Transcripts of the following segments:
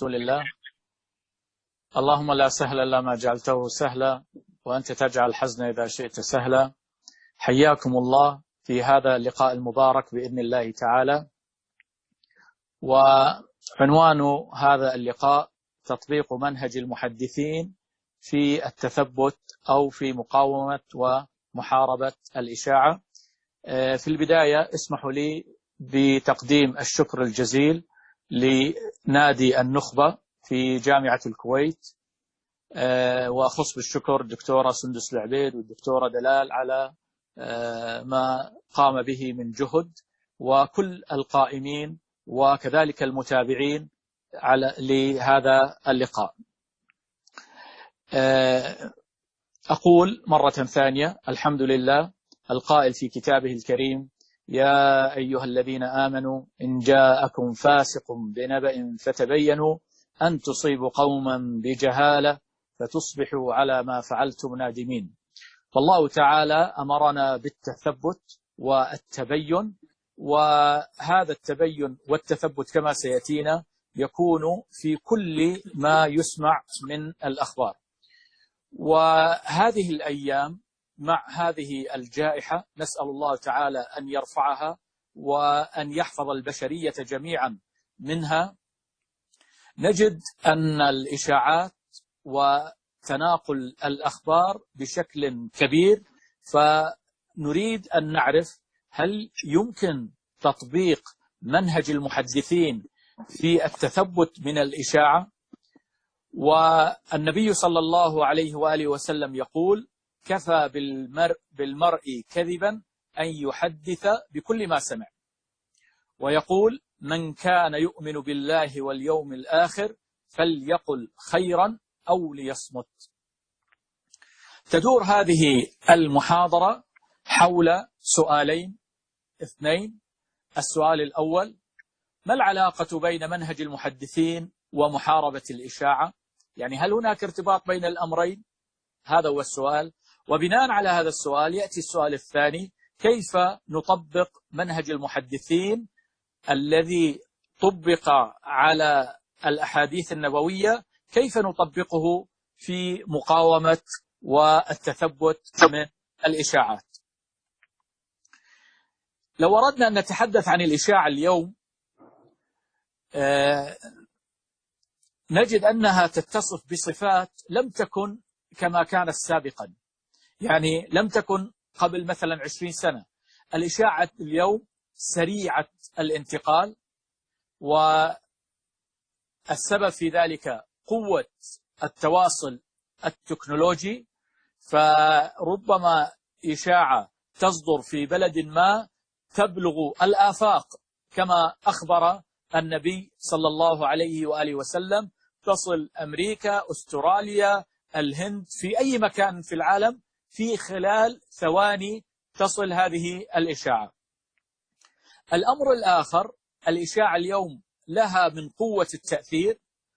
رسول الله. اللهم لا سهل إلا ما جعلته سهلا وأنت تجعل الحزن إذا شئت سهلا. حياكم الله في هذا اللقاء المبارك بإذن الله تعالى. وعنوان هذا اللقاء تطبيق منهج المحدثين في التثبت أو في مقاومة ومحاربة الإشاعة. في البداية اسمحوا لي بتقديم الشكر الجزيل لنادي النخبة في جامعة الكويت، وأخص بالشكر الدكتورة سندس العبيد والدكتورة دلال على ما قام به من جهد، وكل القائمين وكذلك المتابعين لهذا اللقاء. أقول مرة ثانية الحمد لله القائل في كتابه الكريم: يا أيها الذين آمنوا إن جاءكم فاسق بنبأ فتبينوا أن تصيبوا قوما بجهالة فتصبحوا على ما فعلتم نادمين. فالله تعالى أمرنا بالتثبت والتبين، وهذا التبين والتثبت كما سيأتينا يكون في كل ما يسمع من الأخبار. وهذه الأيام مع هذه الجائحة نسأل الله تعالى أن يرفعها وأن يحفظ البشرية جميعا منها، نجد أن الإشاعات وتناقل الأخبار بشكل كبير، فنريد أن نعرف هل يمكن تطبيق منهج المحدثين في التثبت من الإشاعة. والنبي صلى الله عليه وآله وسلم يقول: كفى بالمرء كذبا أن يحدث بكل ما سمع، ويقول: من كان يؤمن بالله واليوم الآخر فليقل خيرا أو ليصمت. تدور هذه المحاضرة حول سؤالين اثنين. السؤال الأول: ما العلاقة بين منهج المحدثين ومحاربة الإشاعة؟ يعني هل هناك ارتباط بين الأمرين؟ هذا هو السؤال. وبناء على هذا السؤال يأتي السؤال الثاني: كيف نطبق منهج المحدثين الذي طبق على الأحاديث النبوية، كيف نطبقه في مقاومة والتثبت من الإشاعات؟ لو أردنا أن نتحدث عن الإشاعة اليوم نجد أنها تتصف بصفات لم تكن كما كانت سابقا، يعني لم تكن قبل مثلا 20 سنة. الإشاعة اليوم سريعة الانتقال، والسبب في ذلك قوة التواصل التكنولوجي، فربما إشاعة تصدر في بلد ما تبلغ الآفاق كما أخبر النبي صلى الله عليه وآله وسلم، تصل أمريكا، أستراليا، الهند، في أي مكان في العالم في خلال ثواني تصل هذه الإشاعة. الأمر الآخر: الإشاعة اليوم لها من قوة التأثير،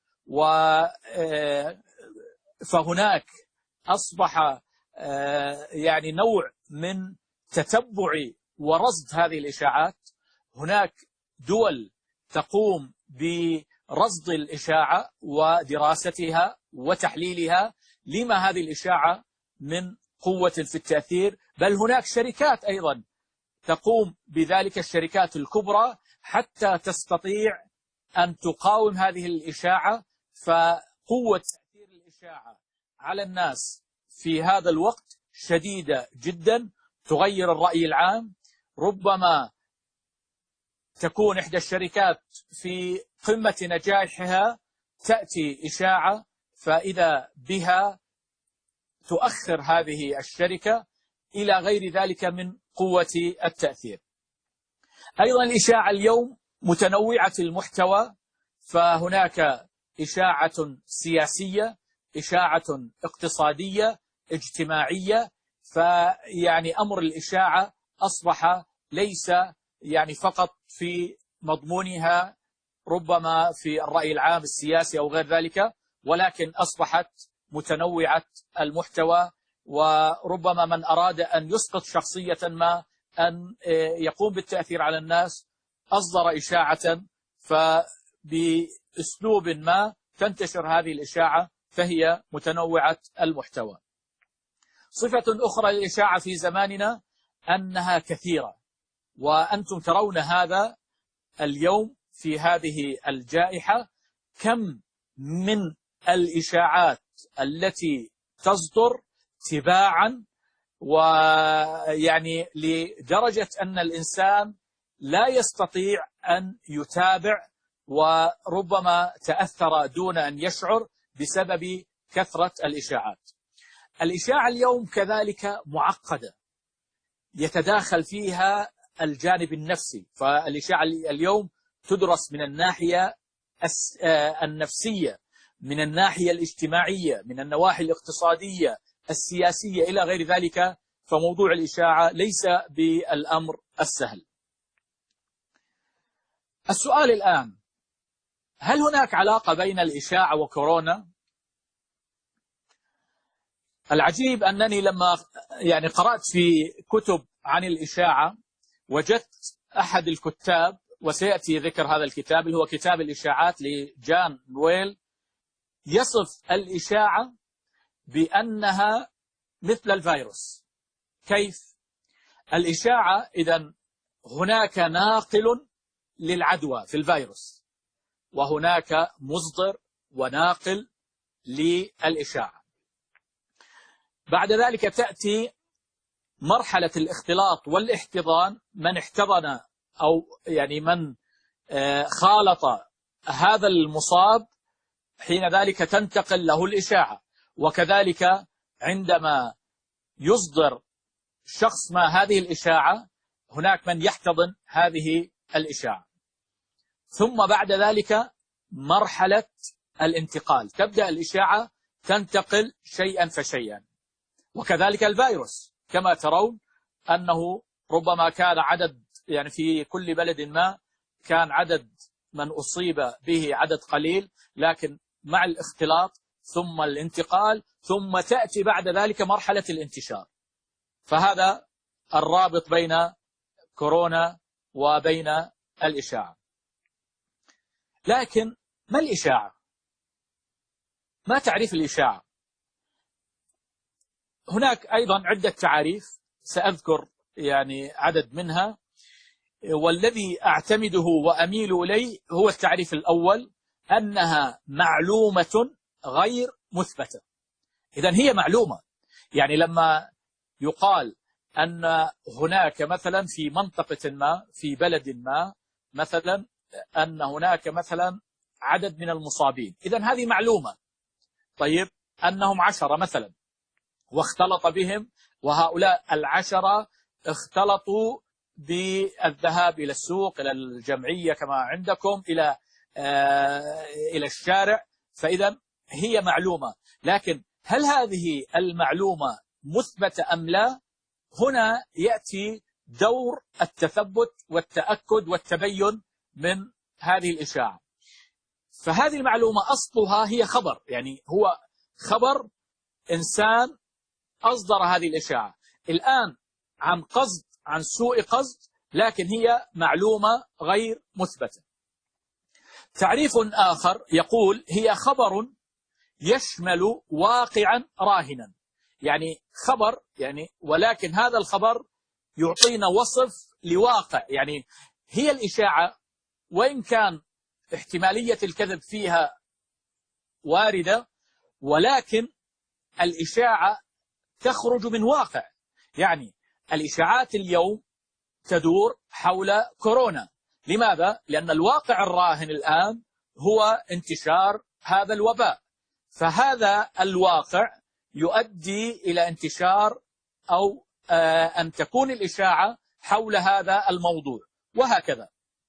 فهناك أصبح يعني نوع من تتبع ورصد هذه الإشاعات. هناك دول تقوم برصد الإشاعة ودراستها وتحليلها، لما هذه الإشاعة من قوة في التأثير، بل هناك شركات أيضا تقوم بذلك، الشركات الكبرى، حتى تستطيع أن تقاوم هذه الإشاعة. فقوة تأثير الإشاعة على الناس في هذا الوقت شديدة جدا، تغير الرأي العام. ربما تكون إحدى الشركات في قمة نجاحها، تأتي إشاعة فإذا بها تؤخر هذه الشركة إلى غير ذلك من قوة التأثير. أيضا الإشاعة اليوم متنوعة المحتوى، فهناك إشاعة سياسية، إشاعة اقتصادية، اجتماعية. فيعني أمر الإشاعة أصبح ليس يعني فقط في مضمونها ربما في الرأي العام السياسي أو غير ذلك، ولكن أصبحت متنوعة المحتوى. وربما من أراد أن يسقط شخصية ما، أن يقوم بالتأثير على الناس، أصدر إشاعة بأسلوب ما تنتشر هذه الإشاعة، فهي متنوعة المحتوى. صفة أخرى للإشاعة في زماننا أنها كثيرة، وأنتم ترون هذا اليوم في هذه الجائحة، كم من الإشاعات التي تصدر تباعا، ويعني لدرجة أن الإنسان لا يستطيع أن يتابع، وربما تأثر دون أن يشعر بسبب كثرة الإشاعات. الإشاعة اليوم كذلك معقدة، يتداخل فيها الجانب النفسي، فالإشاعة اليوم تدرس من الناحية النفسية، من الناحية الاجتماعية، من النواحي الاقتصادية، السياسية، إلى غير ذلك. فموضوع الإشاعة ليس بالأمر السهل. السؤال الآن: هل هناك علاقة بين الإشاعة وكورونا؟ العجيب أنني لما قرأت في كتب عن الإشاعة، وجدت أحد الكتاب، وسيأتي ذكر هذا الكتاب اللي هو كتاب الإشاعات لجان نويل، يصف الإشاعة بأنها مثل الفيروس. كيف؟ الإشاعة إذن هناك ناقل للعدوى في الفيروس، وهناك مصدر وناقل للإشاعة. بعد ذلك تأتي مرحلة الاختلاط والاحتضان، من احتضن أو من خالط هذا المصاب، حين ذلك تنتقل له الإشاعة. وكذلك عندما يصدر شخص ما هذه الإشاعة، هناك من يحتضن هذه الإشاعة. ثم بعد ذلك مرحلة الانتقال، تبدأ الإشاعة تنتقل شيئا فشيئا. وكذلك الفيروس كما ترون أنه ربما كان عدد في كل بلد ما كان عدد من أصيب به عدد قليل، لكن مع الاختلاط ثم الانتقال ثم تأتي بعد ذلك مرحلة الانتشار. فهذا الرابط بين كورونا وبين الإشاعة. لكن ما الإشاعة؟ ما تعريف الإشاعة؟ هناك أيضا عدة تعاريف، سأذكر عدد منها، والذي أعتمده وأميل إليه هو التعريف الأول، أنها معلومة غير مثبتة. إذن هي معلومة، لما يقال أن هناك مثلا في منطقة ما في بلد ما مثلا أن هناك مثلا عدد من المصابين، إذن هذه معلومة. طيب، أنهم 10 مثلا واختلط بهم، وهؤلاء 10 اختلطوا بالذهاب إلى السوق، إلى الجمعية كما عندكم، إلى الشارع، فإذا هي معلومة. لكن هل هذه المعلومة مثبتة أم لا؟ هنا يأتي دور التثبت والتأكد والتبين من هذه الإشاعة. فهذه المعلومة أصلها هي خبر، هو خبر إنسان أصدر هذه الإشاعة، الآن عن قصد، عن سوء قصد، لكن هي معلومة غير مثبتة. تعريف آخر يقول هي خبر يشمل واقعا راهنا، خبر ولكن هذا الخبر يعطينا وصف لواقع. هي الإشاعة وإن كان احتمالية الكذب فيها واردة، ولكن الإشاعة تخرج من واقع. الإشاعات اليوم تدور حول كورونا. لماذا؟ لأن الواقع الراهن الآن هو انتشار هذا الوباء، فهذا الواقع يؤدي إلى انتشار أو أن تكون الإشاعة حول هذا الموضوع، وهكذا.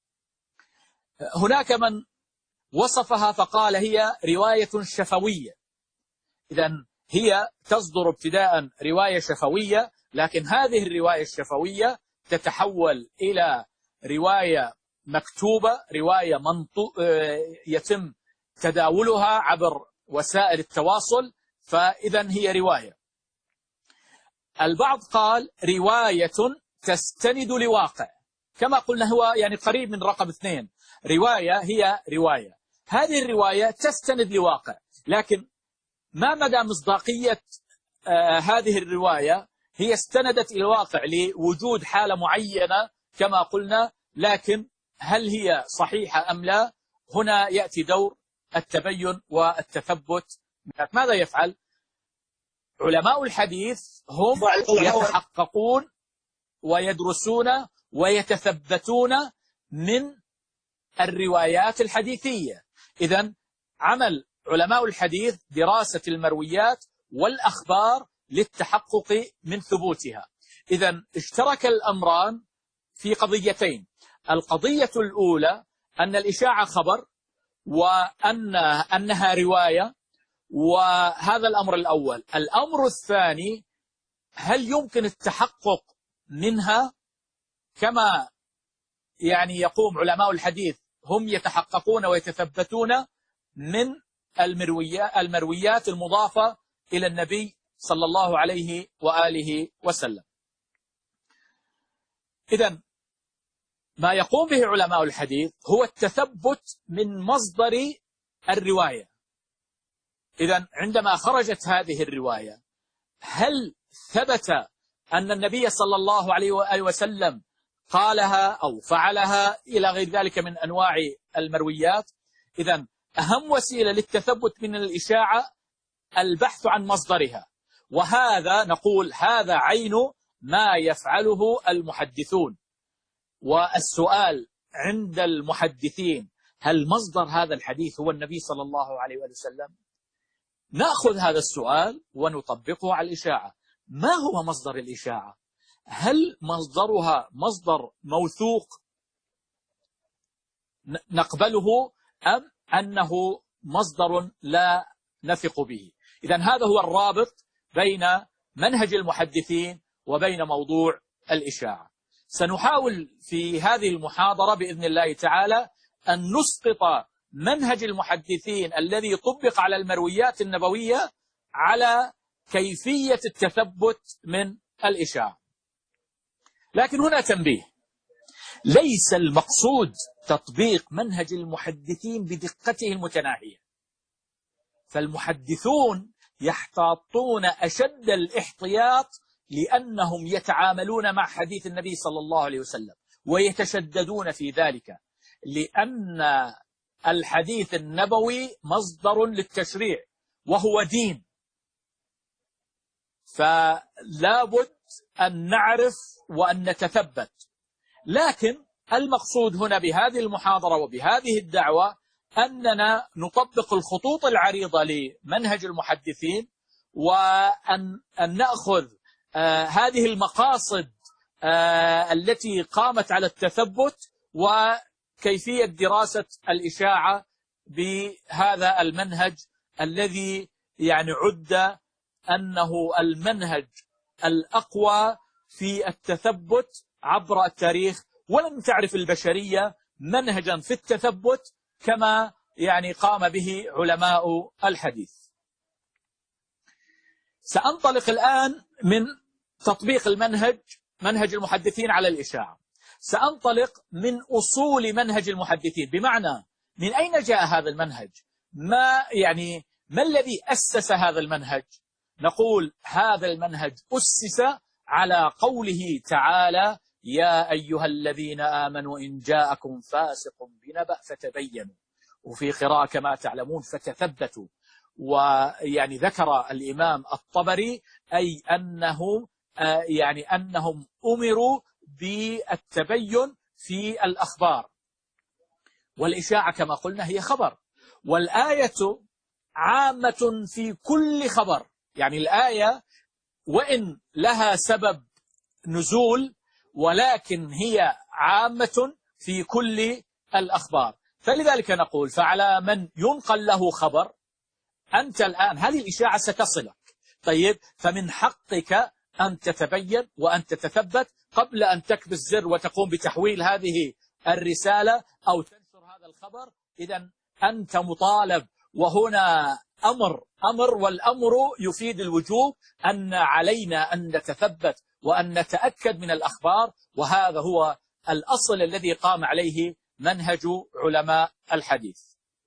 هناك من وصفها فقال هي رواية شفوية. إذن هي تصدر ابتداء رواية شفوية، لكن هذه الرواية الشفوية تتحول إلى رواية مكتوبة، رواية يتم تداولها عبر وسائل التواصل، فإذن هي رواية. البعض قال رواية تستند لواقع، كما قلنا هو يعني قريب من رقم 2. رواية هي رواية، هذه الرواية تستند لواقع، لكن ما مدى مصداقية هذه الرواية؟ هي استندت إلى الواقع لوجود حالة معينة كما قلنا، لكن هل هي صحيحة أم لا؟ هنا يأتي دور التبين والتثبت. ماذا يفعل علماء الحديث؟ هم يتحققون ويدرسون ويتثبتون من الروايات الحديثية. إذن عمل علماء الحديث دراسة المرويات والأخبار للتحقق من ثبوتها. إذن اشترك الأمران في قضيتين: القضية الأولى أن الإشاعة خبر، وأنها رواية، وهذا الأمر الأول. الأمر الثاني: هل يمكن التحقق منها كما يعني يقوم علماء الحديث، هم يتحققون ويتثبتون من المرويات المضافة إلى النبي صلى الله عليه وآله وسلم. إذن ما يقوم به علماء الحديث هو التثبت من مصدر الرواية. إذن عندما خرجت هذه الرواية، هل ثبت أن النبي صلى الله عليه وآله وسلم قالها أو فعلها إلى غير ذلك من أنواع المرويات؟ إذن أهم وسيلة للتثبت من الإشاعة البحث عن مصدرها، وهذا نقول هذا عين ما يفعله المحدثون. والسؤال عند المحدثين: هل مصدر هذا الحديث هو النبي صلى الله عليه وسلم؟ نأخذ هذا السؤال ونطبقه على الإشاعة. ما هو مصدر الإشاعة؟ هل مصدرها مصدر موثوق نقبله، أم أنه مصدر لا نثق به؟ إذن هذا هو الرابط بين منهج المحدثين وبين موضوع الإشاعة. سنحاول في هذه المحاضرة بإذن الله تعالى أن نسقط منهج المحدثين الذي طبق على المرويات النبوية على كيفية التثبت من الإشاعة. لكن هنا تنبيه: ليس المقصود تطبيق منهج المحدثين بدقته المتناهية، فالمحدثون يحتاطون أشد الاحتياط لأنهم يتعاملون مع حديث النبي صلى الله عليه وسلم، ويتشددون في ذلك، لأن الحديث النبوي مصدر للتشريع وهو دين، فلا بد أن نعرف وأن نتثبت. لكن المقصود هنا بهذه المحاضرة وبهذه الدعوة أننا نطبق الخطوط العريضة لمنهج المحدثين، وأن نأخذ هذه المقاصد التي قامت على التثبت وكيفية دراسة الإشاعة بهذا المنهج الذي يعني عد أنه المنهج الأقوى في التثبت عبر التاريخ. ولم تعرف البشرية منهجا في التثبت كما يعني قام به علماء الحديث. سأنطلق الآن من تطبيق منهج المحدثين على الإشاعة. سأنطلق من أصول منهج المحدثين، بمعنى من أين جاء هذا المنهج؟ ما الذي أسس هذا المنهج؟ نقول هذا المنهج أسس على قوله تعالى: يا أيها الذين آمنوا إن جاءكم فاسق بنبأ فتبينوا، وفي قراءة كما تعلمون فتثبتوا. ويعني ذكر الإمام الطبري أي أنهم أمروا بالتبين في الأخبار، والإشاعة كما قلنا هي خبر، والآية عامة في كل خبر. يعني الآية وإن لها سبب نزول ولكن هي عامة في كل الأخبار. فلذلك نقول فعلى من ينقل له خبر، أنت الآن هذه الإشاعة ستصلك، طيب فمن حقك أن تتبين وأن تتثبت قبل أن تكبس زر وتقوم بتحويل هذه الرسالة أو تنشر هذا الخبر. إذن أنت مطالب، وهنا أمر والأمر يفيد الوجوب، أن علينا أن نتثبت وأن نتأكد من الأخبار، وهذا هو الأصل الذي قام عليه منهج علماء الحديث.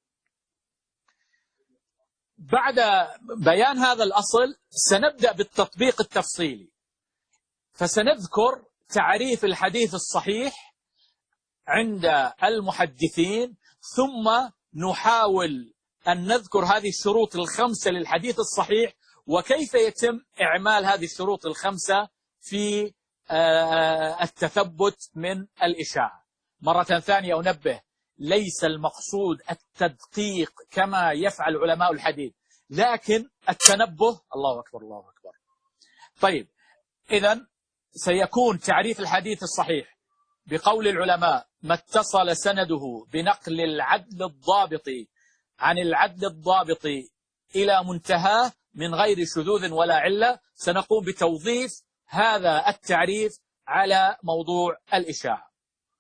بعد بيان هذا الأصل سنبدأ بالتطبيق التفصيلي، فسنذكر تعريف الحديث الصحيح عند المحدثين، ثم نحاول أن نذكر هذه الشروط الخمسة للحديث الصحيح، وكيف يتم إعمال هذه الشروط الخمسة في التثبت من الإشاعة. مرة ثانية أنبه، ليس المقصود التدقيق كما يفعل علماء الحديث، لكن التنبه. الله أكبر الله أكبر. طيب، إذن سيكون تعريف الحديث الصحيح بقول العلماء: ما اتصل سنده بنقل العدل الضابط عن العدل الضابط إلى منتهاه من غير شذوذ ولا علة. سنقوم بتوظيف هذا التعريف على موضوع الإشاعة.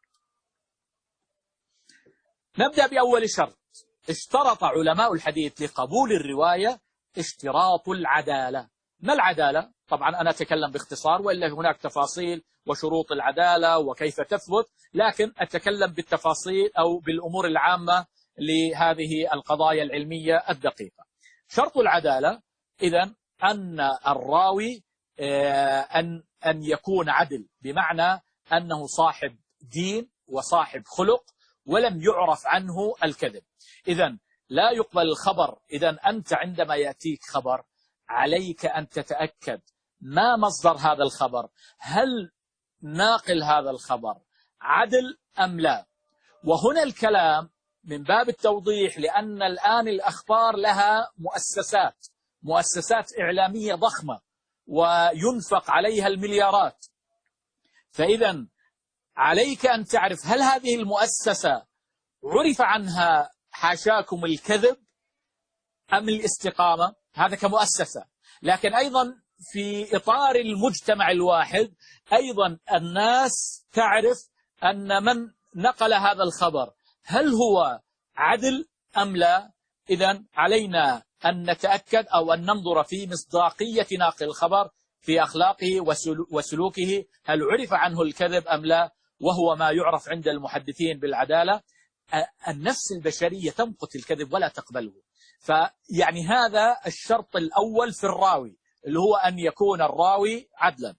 نبدأ بأول شرط. اشترط علماء الحديث لقبول الرواية اشتراط العدالة. ما العدالة؟ طبعا أنا أتكلم باختصار، وإلا هناك تفاصيل وشروط العدالة وكيف تثبت، لكن أتكلم بالتفاصيل أو بالأمور العامة لهذه القضايا العلمية الدقيقة. شرط العدالة إذن أن الراوي أن يكون عدل، بمعنى أنه صاحب دين وصاحب خلق ولم يعرف عنه الكذب. إذن لا يقبل الخبر. إذن أنت عندما يأتيك خبر عليك أن تتأكد ما مصدر هذا الخبر، هل ناقل هذا الخبر عدل أم لا. وهنا الكلام من باب التوضيح، لأن الآن الأخبار لها مؤسسات إعلامية ضخمة وينفق عليها المليارات، فإذا عليك أن تعرف هل هذه المؤسسة عرف عنها حاشاكم الكذب أم الاستقامة. هذا كمؤسسة، لكن أيضا في إطار المجتمع الواحد أيضا الناس تعرف أن من نقل هذا الخبر هل هو عدل أم لا. إذن علينا أن نتأكد أو أن ننظر في مصداقية ناقل الخبر، في أخلاقه وسلوكه، هل عرف عنه الكذب أم لا، وهو ما يعرف عند المحدثين بالعدالة. النفس البشرية تمقت الكذب ولا تقبله. فيعني هذا الشرط الأول في الراوي، اللي هو أن يكون الراوي عدلا.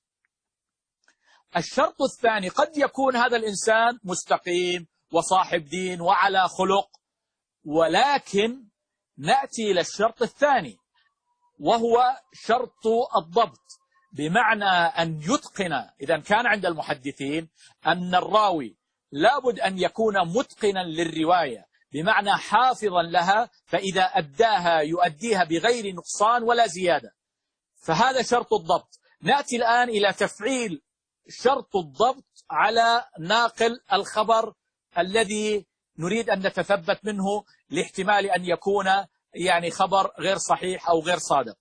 الشرط الثاني: قد يكون هذا الإنسان مستقيم وصاحب دين وعلى خلق، ولكن نأتي إلى الشرط الثاني وهو شرط الضبط، بمعنى أن يتقن. إذا كان عند المحدثين أن الراوي لابد أن يكون متقنا للرواية، بمعنى حافظا لها، فإذا أداها يؤديها بغير نقصان ولا زيادة، فهذا شرط الضبط. نأتي الآن إلى تفعيل شرط الضبط على ناقل الخبر الذي نريد أن نتثبت منه لاحتمال أن يكون يعني خبر غير صحيح أو غير صادق.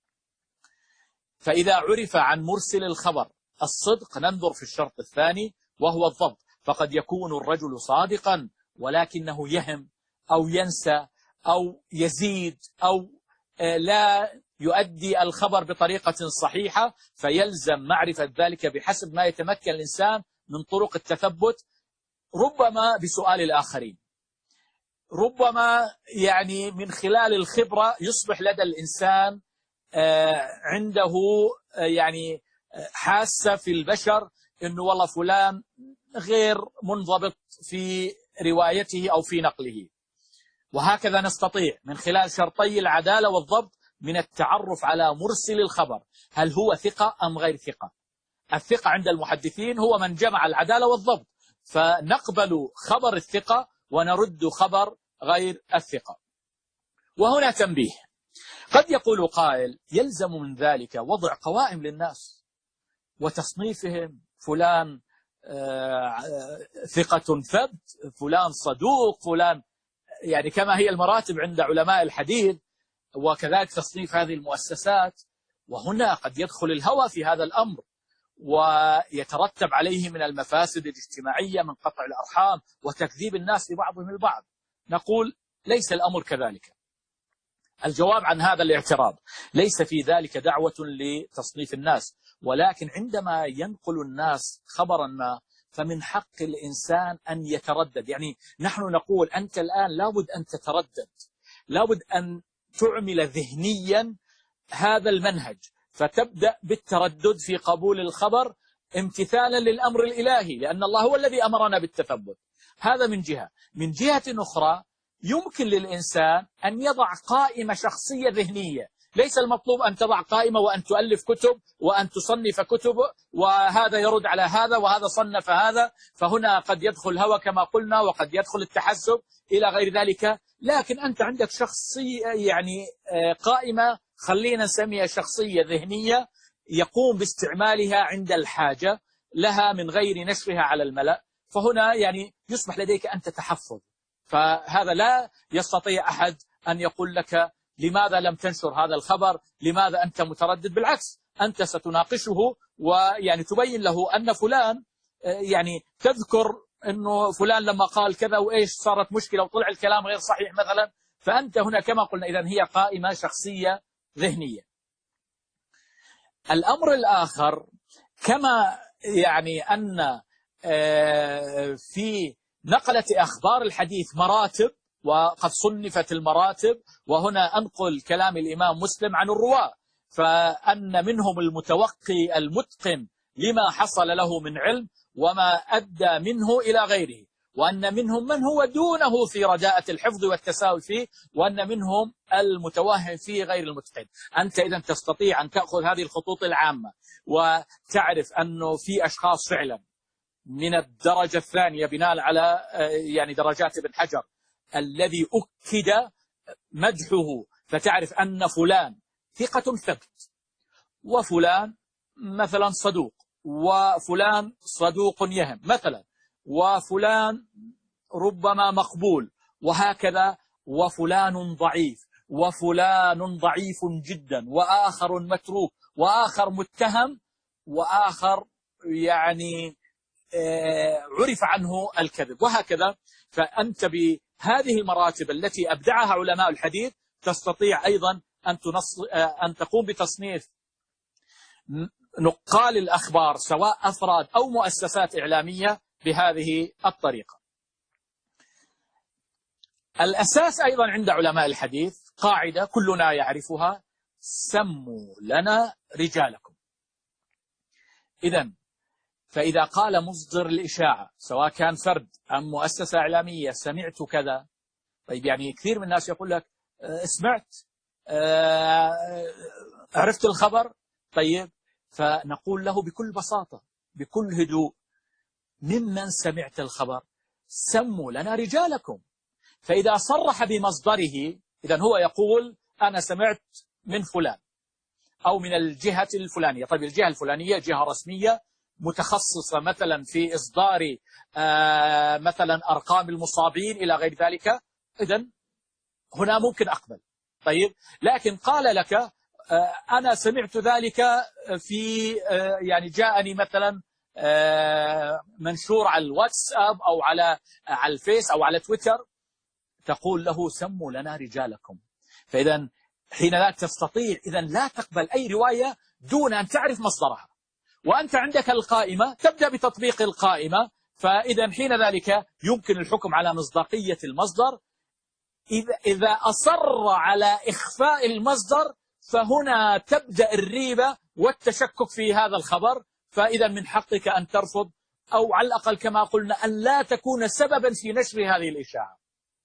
فإذا عرف عن مرسل الخبر الصدق ننظر في الشرط الثاني وهو الضبط. فقد يكون الرجل صادقا ولكنه يهم أو ينسى أو يزيد أو لا يؤدي الخبر بطريقة صحيحة، فيلزم معرفة ذلك بحسب ما يتمكن الإنسان من طرق التثبت، ربما بسؤال الآخرين، ربما يعني من خلال الخبرة يصبح لدى الإنسان عنده يعني حاسة في البشر إنه والله فلان غير منضبط في روايته أو في نقله. وهكذا نستطيع من خلال شرطي العدالة والضبط من التعرف على مرسل الخبر، هل هو ثقة أم غير ثقة. الثقة عند المحدثين هو من جمع العدالة والضبط، فنقبل خبر الثقة ونرد خبر غير الثقة. وهنا تنبيه: قد يقول قائل يلزم من ذلك وضع قوائم للناس وتصنيفهم، فلان ثقة ثبت، فلان صدوق، فلان يعني كما هي المراتب عند علماء الحديث، وكذلك تصنيف هذه المؤسسات. وهنا قد يدخل الهوى في هذا الأمر ويترتب عليه من المفاسد الاجتماعية من قطع الأرحام وتكذيب الناس لبعضهم البعض. نقول ليس الأمر كذلك. الجواب عن هذا الاعتراض: ليس في ذلك دعوة لتصنيف الناس، ولكن عندما ينقل الناس خبرا ما فمن حق الإنسان أن يتردد. يعني نحن نقول أنت الآن لابد أن تتردد، لابد أن تعمل ذهنيا هذا المنهج، فتبدأ بالتردد في قبول الخبر امتثالا للأمر الإلهي، لأن الله هو الذي أمرنا بالتثبت. هذا من جهة. من جهة أخرى يمكن للإنسان أن يضع قائمة شخصية ذهنية. ليس المطلوب أن تضع قائمة وأن تؤلف كتب وأن تصنف كتب، وهذا يرد على هذا وهذا صنف هذا، فهنا قد يدخل الهوى كما قلنا، وقد يدخل التحزب إلى غير ذلك. لكن أنت عندك شخصية، يعني قائمة خلينا نسميها شخصية ذهنية، يقوم باستعمالها عند الحاجة لها من غير نشرها على الملأ. فهنا يعني يصبح لديك أنت تحفظ. فهذا لا يستطيع أحد أن يقول لك لماذا لم تنشر هذا الخبر، لماذا أنت متردد. بالعكس، أنت ستناقشه ويعني تبين له أن فلان، يعني تذكر أنه فلان لما قال كذا وإيش صارت مشكلة وطلع الكلام غير صحيح مثلا. فأنت هنا كما قلنا إذن هي قائمة شخصية ذهنية. الأمر الآخر، كما يعني أن في نقلة أخبار الحديث مراتب، وقد صنفت المراتب، وهنا أنقل كلام الإمام مسلم عن الرواة، فأن منهم المتوقي المتقن لما حصل له من علم وما أدى منه إلى غيره، وأن منهم من هو دونه في رداءة الحفظ والتساهل فيه، وأن منهم المتوهم فيه غير المتقن. أنت إذن تستطيع أن تأخذ هذه الخطوط العامة وتعرف أنه في أشخاص فعلا من الدرجة الثانية بناء على يعني درجات ابن حجر الذي أكد مدحه، فتعرف أن فلان ثقة ثبت، وفلان مثلا صدوق، وفلان صدوق يهم مثلا، وفلان ربما مقبول، وهكذا، وفلان ضعيف، وفلان ضعيف جدا، وآخر متروك، وآخر متهم، وآخر يعني عرف عنه الكذب، وهكذا. فأنت بهذه المراتب التي أبدعها علماء الحديث تستطيع أيضا أن تقوم بتصنيف نقال الأخبار سواء أفراد أو مؤسسات إعلامية بهذه الطريقة. الأساس أيضا عند علماء الحديث قاعدة كلنا يعرفها: سموا لنا رجالكم. إذن فإذا قال مصدر الإشاعة سواء كان فرد أم مؤسسة إعلامية سمعت كذا، طيب يعني كثير من الناس يقول لك سمعت، عرفت الخبر، طيب فنقول له بكل بساطة بكل هدوء: ممن سمعت الخبر؟ سموا لنا رجالكم. فإذا صرح بمصدره إذن هو يقول أنا سمعت من فلان أو من الجهة الفلانية. طيب الجهة الفلانية جهة رسمية متخصصة مثلا في إصدار مثلا أرقام المصابين إلى غير ذلك، إذن هنا ممكن أقبل. طيب لكن قال لك أنا سمعت ذلك في يعني جاءني مثلا منشور على الواتساب أو على الفيس أو على تويتر، تقول له سموا لنا رجالكم. فإذا حين لا تستطيع، إذن لا تقبل أي رواية دون أن تعرف مصدرها، وأنت عندك القائمة تبدأ بتطبيق القائمة. فإذا حين ذلك يمكن الحكم على مصداقية المصدر. إذا أصر على إخفاء المصدر فهنا تبدأ الريبة والتشكك في هذا الخبر، فإذا من حقك أن ترفض، أو على الأقل كما قلنا أن لا تكون سببا في نشر هذه الإشاعة.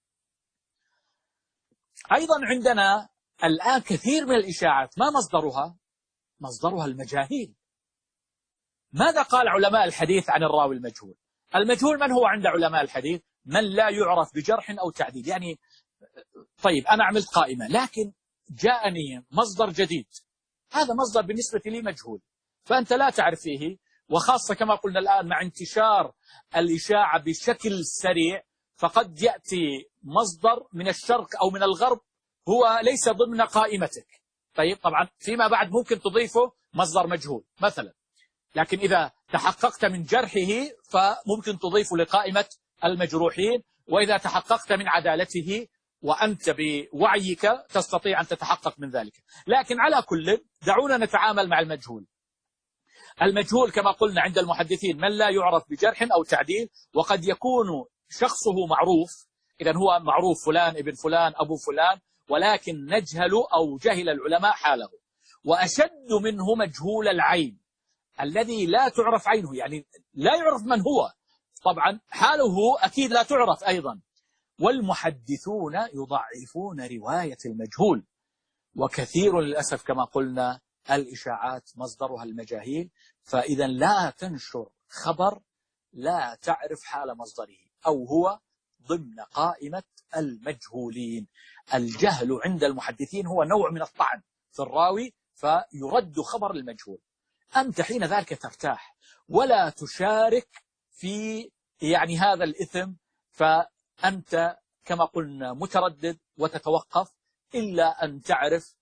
أيضا عندنا الآن كثير من الإشاعات ما مصدرها؟ مصدرها المجاهيل. ماذا قال علماء الحديث عن الراوي المجهول؟ المجهول من هو عند علماء الحديث؟ من لا يعرف بجرح أو تعديل. يعني طيب أنا عملت قائمة لكن جاءني مصدر جديد، هذا مصدر بالنسبة لي مجهول، فأنت لا تعرف فيه. وخاصة كما قلنا الآن مع انتشار الإشاعة بشكل سريع، فقد يأتي مصدر من الشرق أو من الغرب هو ليس ضمن قائمتك. طيب طبعا فيما بعد ممكن تضيفه مصدر مجهول مثلا، لكن إذا تحققت من جرحه فممكن تضيفه لقائمة المجروحين، وإذا تحققت من عدالته وأنت بوعيك تستطيع أن تتحقق من ذلك. لكن على كل دعونا نتعامل مع المجهول. المجهول كما قلنا عند المحدثين من لا يعرف بجرح أو تعديل، وقد يكون شخصه معروف، إذن هو معروف فلان ابن فلان أبو فلان، ولكن نجهل أو جهل العلماء حاله. وأشد منه مجهول العين الذي لا تعرف عينه، يعني لا يعرف من هو، طبعا حاله أكيد لا تعرف أيضا. والمحدثون يضعفون رواية المجهول، وكثير للأسف كما قلنا الإشاعات مصدرها المجاهيل، فإذا لا تنشر خبر لا تعرف حال مصدره أو هو ضمن قائمة المجهولين. الجهل عند المحدثين هو نوع من الطعن في الراوي، فيرد خبر المجهول. أنت حين ذلك ترتاح ولا تشارك في يعني هذا الإثم، فأنت كما قلنا متردد وتتوقف إلا أن تعرف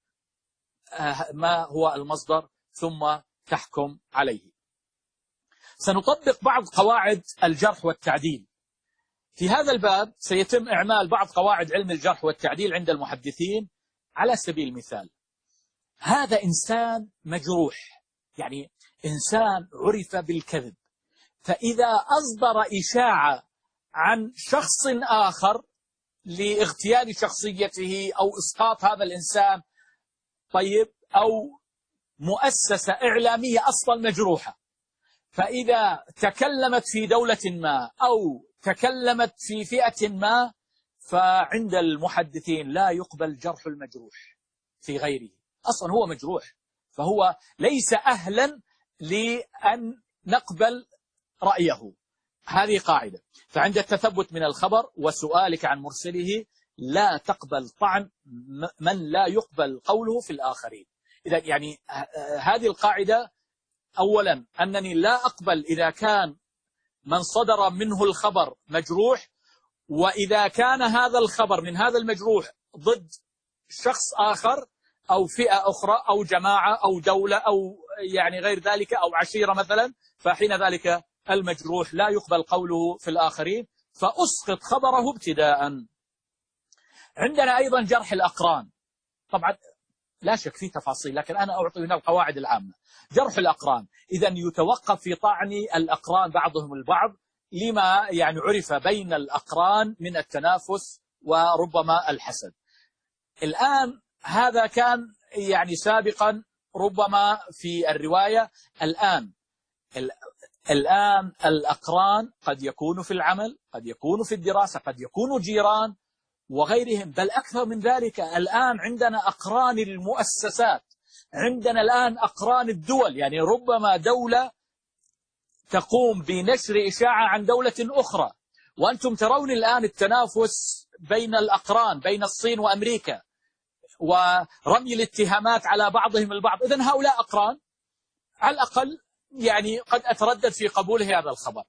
ما هو المصدر ثم تحكم عليه. سنطبق بعض قواعد الجرح والتعديل في هذا الباب. سيتم إعمال بعض قواعد علم الجرح والتعديل عند المحدثين. على سبيل المثال، هذا إنسان مجروح، يعني إنسان عرف بالكذب، فإذا أصدر إشاعة عن شخص آخر لاغتيال شخصيته أو إسقاط هذا الإنسان، طيب، أو مؤسسة إعلامية أصلا مجروحة، فإذا تكلمت في دولة ما أو تكلمت في فئة ما، فعند المحدثين لا يقبل جرح المجروح في غيره، أصلا هو مجروح، فهو ليس أهلا لأن نقبل رأيه. هذه قاعدة. فعند التثبت من الخبر وسؤالك عن مرسله لا تقبل طعن من لا يقبل قوله في الآخرين. إذا يعني هذه القاعدة، أولا أنني لا أقبل إذا كان من صدر منه الخبر مجروح، وإذا كان هذا الخبر من هذا المجروح ضد شخص آخر أو فئة أخرى أو جماعة أو دولة أو يعني غير ذلك أو عشيرة مثلا، فحين ذلك المجروح لا يقبل قوله في الآخرين، فأسقط خبره ابتداء. عندنا أيضا جرح الأقران، طبعا لا شك فيه تفاصيل، لكن أنا أعطي هنا القواعد العامة. جرح الأقران، إذا يتوقف في طعن الأقران بعضهم البعض لما يعني عرف بين الأقران من التنافس وربما الحسد. الآن هذا كان يعني سابقا ربما في الرواية، الآن الأقران قد يكون في العمل، قد يكون في الدراسة، قد يكونوا جيران وغيرهم، بل أكثر من ذلك. الآن عندنا أقران المؤسسات، عندنا الآن أقران الدول، يعني ربما دولة تقوم بنشر إشاعة عن دولة أخرى، وأنتم ترون الآن التنافس بين الأقران بين الصين وأمريكا ورمي الاتهامات على بعضهم البعض. إذن هؤلاء أقران، على الأقل يعني قد أتردد في قبول هذا الخبر.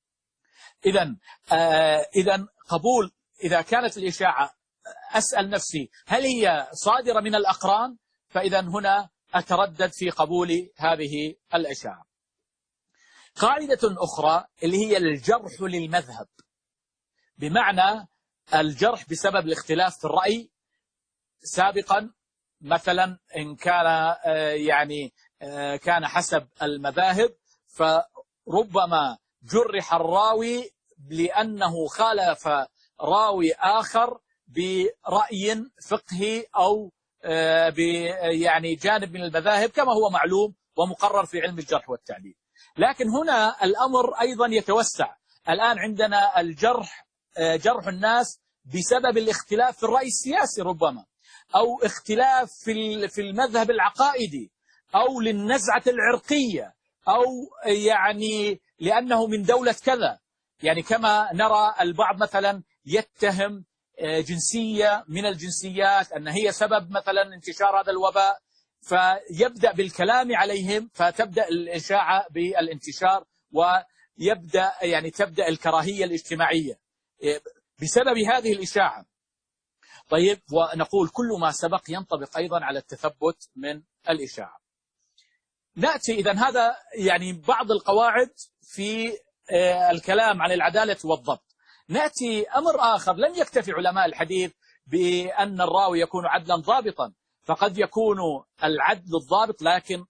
إذن قبول، إذا كانت الإشاعة أسأل نفسي هل هي صادرة من الأقران، فإذا هنا أتردد في قبول هذه الإشاعة. قاعدة أخرى اللي هي الجرح للمذهب، بمعنى الجرح بسبب الاختلاف في الرأي سابقا، مثلا إن كان يعني كان حسب المذاهب، فربما جرح الراوي لأنه خالف راوي آخر برأي فقهي أو يعني جانب من المذاهب كما هو معلوم ومقرر في علم الجرح والتعديل. لكن هنا الأمر أيضا يتوسع. الآن عندنا الجرح، جرح الناس بسبب الاختلاف في الرأي السياسي ربما، أو اختلاف في المذهب العقائدي، أو للنزعة العرقية، أو يعني لأنه من دولة كذا، يعني كما نرى البعض مثلا يتهم جنسية من الجنسيات أن هي سبب مثلا انتشار هذا الوباء، فيبدأ بالكلام عليهم، فتبدأ الإشاعة بالانتشار، ويبدأ يعني تبدأ الكراهية الاجتماعية بسبب هذه الإشاعة. طيب، ونقول كل ما سبق ينطبق أيضا على التثبت من الإشاعة. نأتي إذن هذا يعني بعض القواعد في الكلام عن العدالة والضبط. نأتي أمر آخر، لم يكتفي علماء الحديث بأن الراوي يكون عدلا ضابطا، فقد يكون العدل الضابط لكن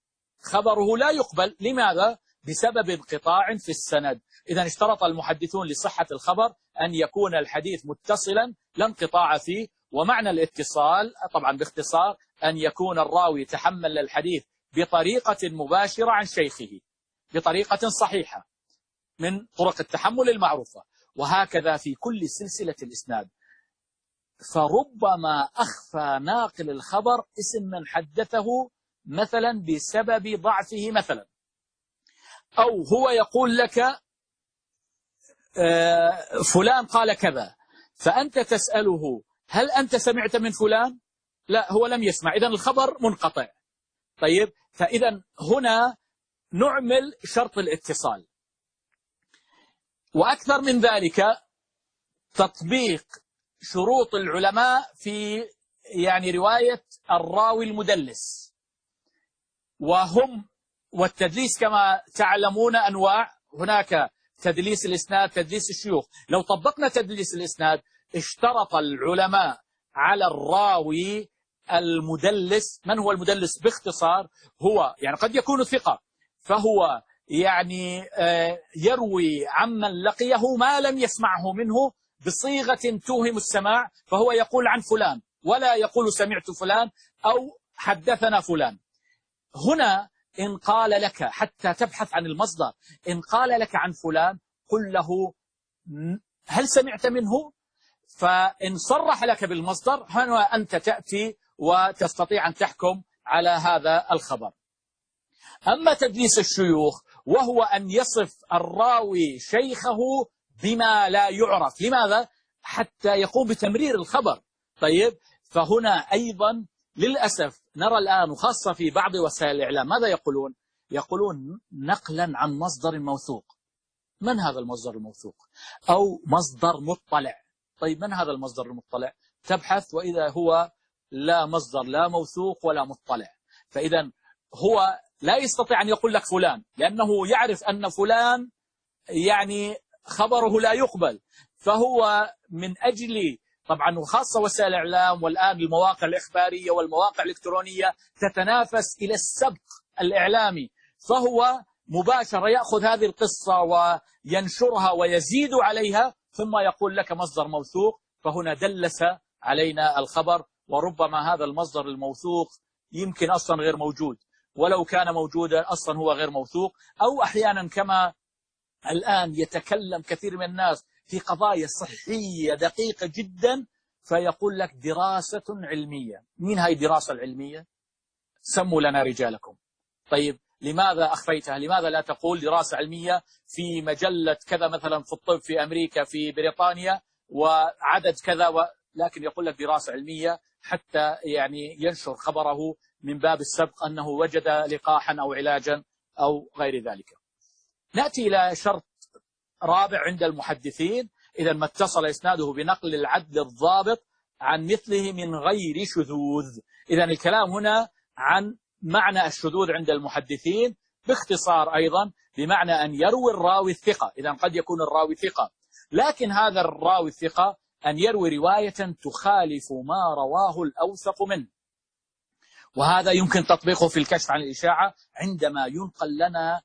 خبره لا يقبل. لماذا؟ بسبب انقطاع في السند. إذا اشترط المحدثون لصحة الخبر أن يكون الحديث متصلا لا انقطاع فيه. ومعنى الاتصال طبعا باختصار أن يكون الراوي تحمل الحديث بطريقة مباشرة عن شيخه، بطريقة صحيحة من طرق التحمل المعروفة. وهكذا في كل سلسلة الإسناد. فربما أخفى ناقل الخبر اسم من حدثه مثلا بسبب ضعفه مثلا، أو هو يقول لك فلان قال كذا، فأنت تسأله هل أنت سمعت من فلان؟ لا، هو لم يسمع، إذن الخبر منقطع. طيب، فإذا هنا نعمل شرط الاتصال. وأكثر من ذلك تطبيق شروط العلماء في رواية الراوي المدلس. والتدليس كما تعلمون أنواع، هناك تدليس الإسناد، تدليس الشيوخ. لو طبقنا تدليس الإسناد اشترط العلماء على الراوي المدلس. من هو المدلس؟ باختصار هو قد يكون ثقة، فهو يروي عمن لقيه ما لم يسمعه منه بصيغة توهم السماع، فهو يقول عن فلان ولا يقول سمعت فلان أو حدثنا فلان. هنا إن قال لك، حتى تبحث عن المصدر، إن قال لك عن فلان قل له هل سمعت منه؟ فإن صرح لك بالمصدر هنا أنت تأتي وتستطيع أن تحكم على هذا الخبر. أما تدليس الشيوخ وهو أن يصف الراوي شيخه بما لا يعرف. لماذا؟ حتى يقوم بتمرير الخبر. طيب، فهنا أيضا للأسف نرى الآن، وخاصة في بعض وسائل الإعلام، ماذا يقولون؟ يقولون نقلا عن مصدر موثوق. من هذا المصدر الموثوق؟ أو مصدر مطلع. طيب، من هذا المصدر المطلع؟ تبحث وإذا هو لا مصدر لا موثوق ولا مطلع. فإذا هو لا يستطيع أن يقول لك فلان، لأنه يعرف أن فلان خبره لا يقبل. فهو من أجل طبعا، وخاصة وسائل الإعلام والآن المواقع الإخبارية والمواقع الإلكترونية تتنافس إلى السبق الإعلامي، فهو مباشرة يأخذ هذه القصة وينشرها ويزيد عليها ثم يقول لك مصدر موثوق. فهنا دلس علينا الخبر، وربما هذا المصدر الموثوق يمكن أصلا غير موجود، ولو كان موجودا أصلا هو غير موثوق. أو أحيانا كما الآن يتكلم كثير من الناس في قضايا صحية دقيقة جدا، فيقول لك دراسة علمية. مين هاي الدراسة العلمية؟ سموا لنا رجالكم. طيب، لماذا أخفيتها؟ لماذا لا تقول دراسة علمية في مجلة كذا مثلا في الطب في أمريكا في بريطانيا وعدد كذا لكن يقول لك دراسة علمية حتى ينشر خبره من باب السبق أنه وجد لقاحا أو علاجا أو غير ذلك. نأتي إلى شرط رابع عند المحدثين: إذا ما اتصل إسناده بنقل العدل الضابط عن مثله من غير شذوذ. إذا الكلام هنا عن معنى الشذوذ عند المحدثين باختصار أيضا بمعنى أن يروي الراوي الثقة. إذا قد يكون الراوي ثقة، لكن هذا الراوي الثقة أن يروي رواية تخالف ما رواه الأوثق منه. وهذا يمكن تطبيقه في الكشف عن الإشاعة عندما ينقل لنا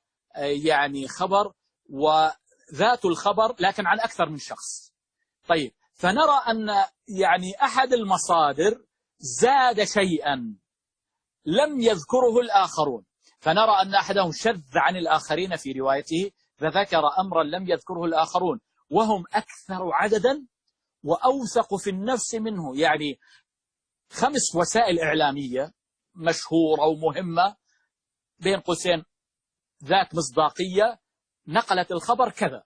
خبر وذات الخبر لكن عن أكثر من شخص. طيب، فنرى أن أحد المصادر زاد شيئا لم يذكره الآخرون، فنرى أن أحدهم شذ عن الآخرين في روايته فذكر أمرا لم يذكره الآخرون، وهم أكثر عددا وأوثق في النفس منه. 5 وسائل إعلامية مشهورة ومهمة بين قوسين ذات مصداقية نقلت الخبر كذا،